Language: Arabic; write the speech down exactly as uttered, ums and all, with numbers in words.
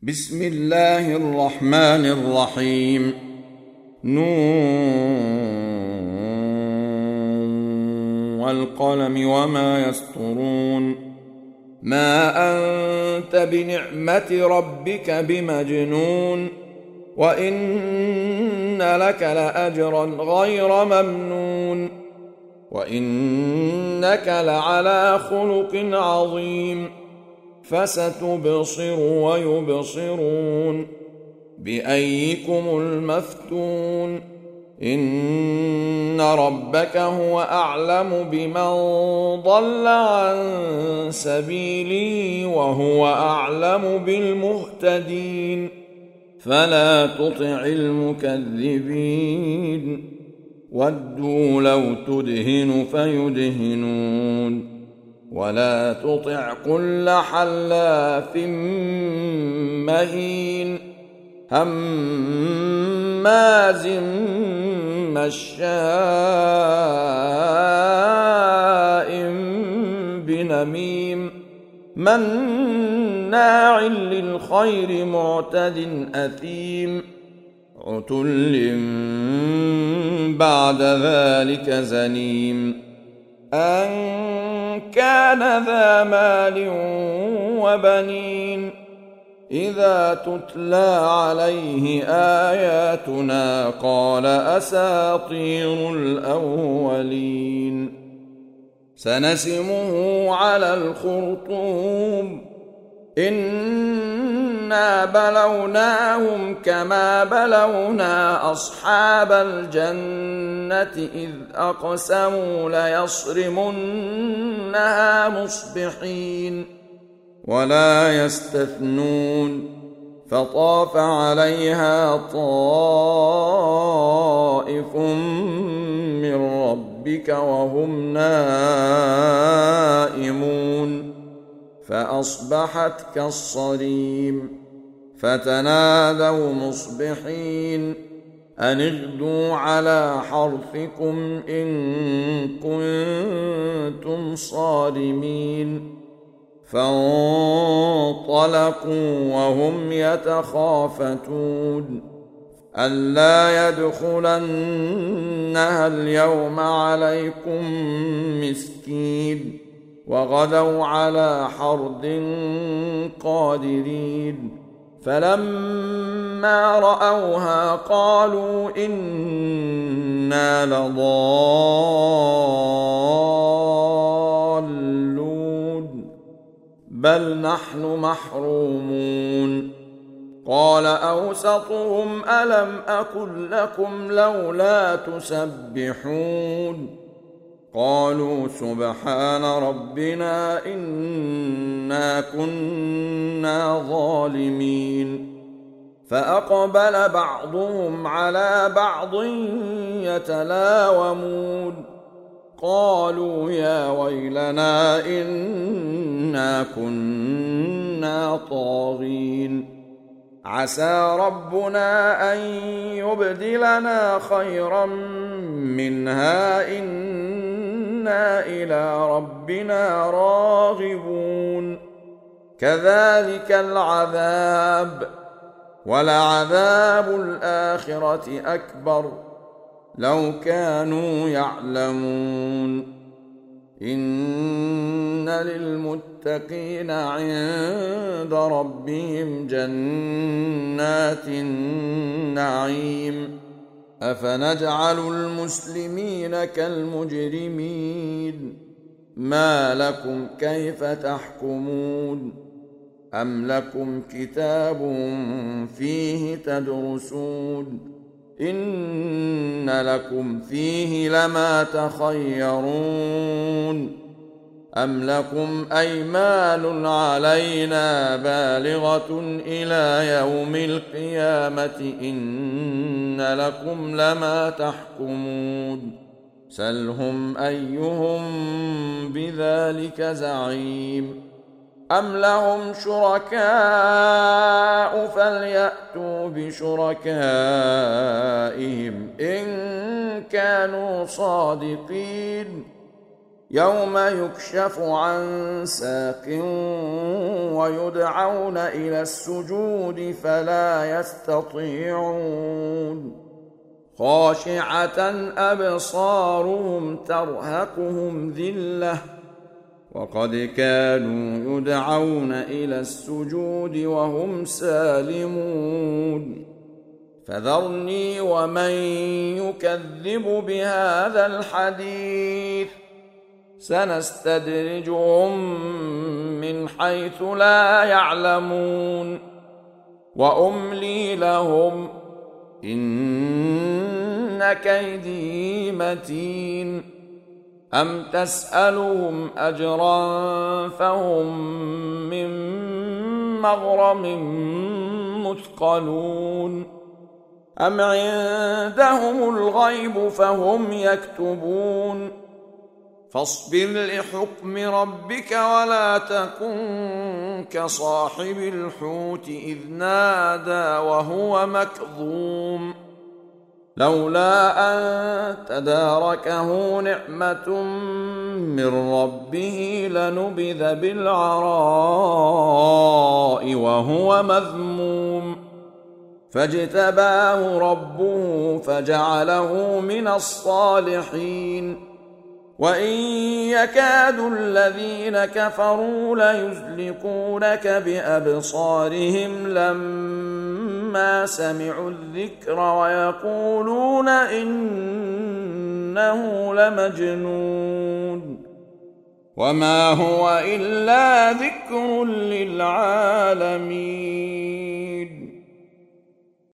بسم الله الرحمن الرحيم. نون والقلم وما يسطرون. ما أنت بنعمة ربك بمجنون، وإن لك لأجرا غير ممنون، وإنك لعلى خلق عظيم. فستبصر ويبصرون بأيكم المفتون. إن ربك هو أعلم بمن ضل عن سبيله وهو أعلم بالمهتدين. فلا تطع المكذبين، ودوا لو تدهن فيدهنون، ولا تطع كل حلاف مهين هماز مشاء بنميم مناع للخير معتد أثيم عتل بعد ذلك زنيم أن كان ذا مال وبنين إذا تتلى عليه آياتنا قال أساطير الأولين. سنسمه على الخرطوم إنا بلوناهم كما بلونا أصحاب الجنة إذ أقسموا ليصرمنها مصبحين ولا يستثنون. فطاف عليها طائف من ربك وهم نائمون فأصبحت كالصريم. فتنادوا مصبحين أن اغدوا على حرثكم إن كنتم صارمين. فانطلقوا وهم يتخافتون ألا يدخلنها اليوم عليكم مسكين وغدوا على حرد قادرين. فلما رأوها قالوا إنا لضالون بل نحن محرومون. قال أوسطهم ألم أقل لكم لولا تسبحون قالوا سبحان ربنا إنا كنا ظالمين. فأقبل بعضهم على بعض يتلاومون قالوا يا ويلنا إنا كنا طاغين. عسى ربنا أن يبدلنا خيرا منها إنا إلى ربنا راغبون. كذلك العذاب ولعذاب الآخرة أكبر لو كانوا يعلمون. إن للمتقين عند ربهم جنات النعيم. أفنجعل المسلمين كالمجرمين ما لكم كيف تحكمون أم لكم كتاب فيه تدرسون إن لكم فيه لما تخيرون أم لكم أيمان علينا بالغة إلى يوم القيامة إن لكم لما تحكمون سلهم أيهم بذلك زعيم أم لهم شركاء فليأتوا بشركائهم إن كانوا صادقين يوم يكشف عن ساق ويدعون إلى السجود فلا يستطيعون خاشعة أبصارهم ترهقهم ذلة وقد كانوا يدعون إلى السجود وهم سالمون فذرني ومن يكذب بهذا الحديث سنستدرجهم من حيث لا يعلمون وأملي لهم إن كيدي متين أم تسألهم أجرا فهم من مغرم مثقلون أم عندهم الغيب فهم يكتبون فاصبر لحكم ربك ولا تكن كصاحب الحوت إذ نادى وهو مكظوم لولا أن تداركه نعمة من ربه لنبذ بالعراء وهو مذموم فاجتباه ربه فجعله من الصالحين وإن يكاد الذين كفروا ليزلقونك بأبصارهم لما سمعوا الذكر ويقولون إنه لمجنون وما هو إلا ذكر للعالمين.